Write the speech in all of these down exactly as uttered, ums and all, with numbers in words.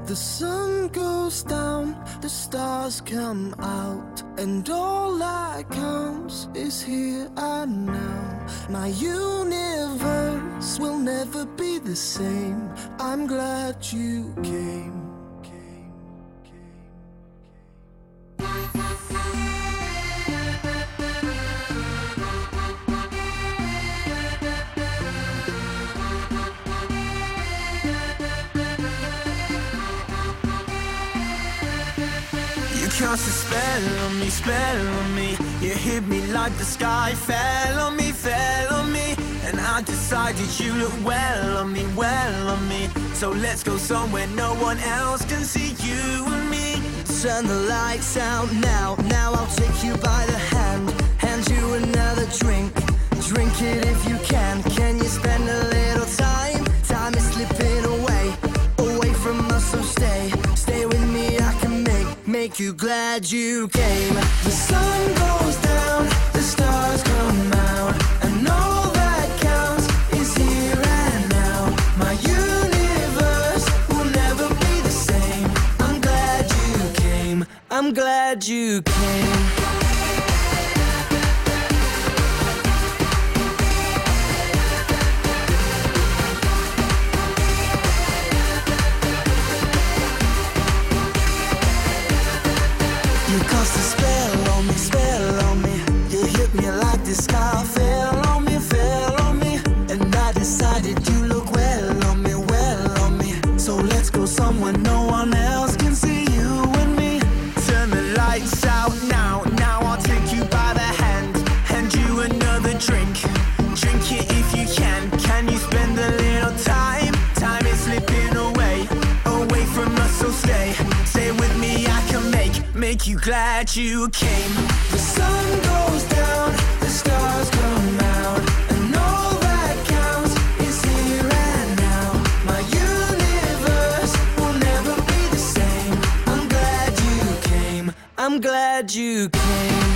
The sun goes down, the stars come out, and all that counts is here and now. My universe will never be the same. I'm glad you came. Cast a spell on me, spell on me. You hit me like the sky fell on me, fell on me. And I decided you look well on me, well on me. So let's go somewhere no one else can see you and me. Turn the lights out now, now I'll take you by the hand. Hand you another drink, drink it if you can. Can you spend a little time? Time is slipping away, away from us, so stay. Stay with me, I can make, make you glad you came. The sun goes down, the stars come out, and all that counts is here and now. My universe will never be the same. I'm glad you came, I'm glad you came. You cast a spell on me, spell on me. You hit me like the sky fell on me, fell on me. And I decided you look well on me, well on me. So let's go somewhere no one else can see you and me. Turn the lights out now, now I'll take you by the hand. Hand you another drink, drink it if you can. Can you spend a little time? Time is slipping away, away from us, so stay. Stay with me, I can make Make you glad you came. The sun goes down, the stars come out, and all that counts is here and now. My universe will never be the same. I'm glad you came, I'm glad you came.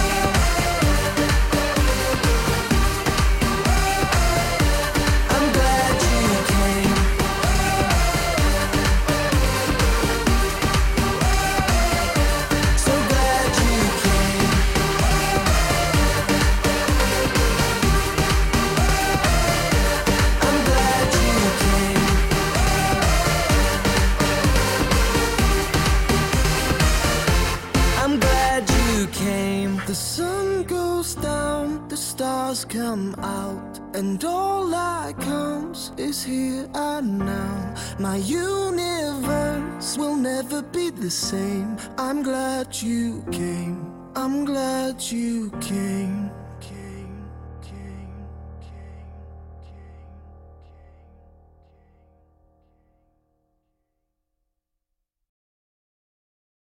The sun goes down, the stars come out, and all that counts is here and now. My universe will never be the same. I'm glad you came, I'm glad you came.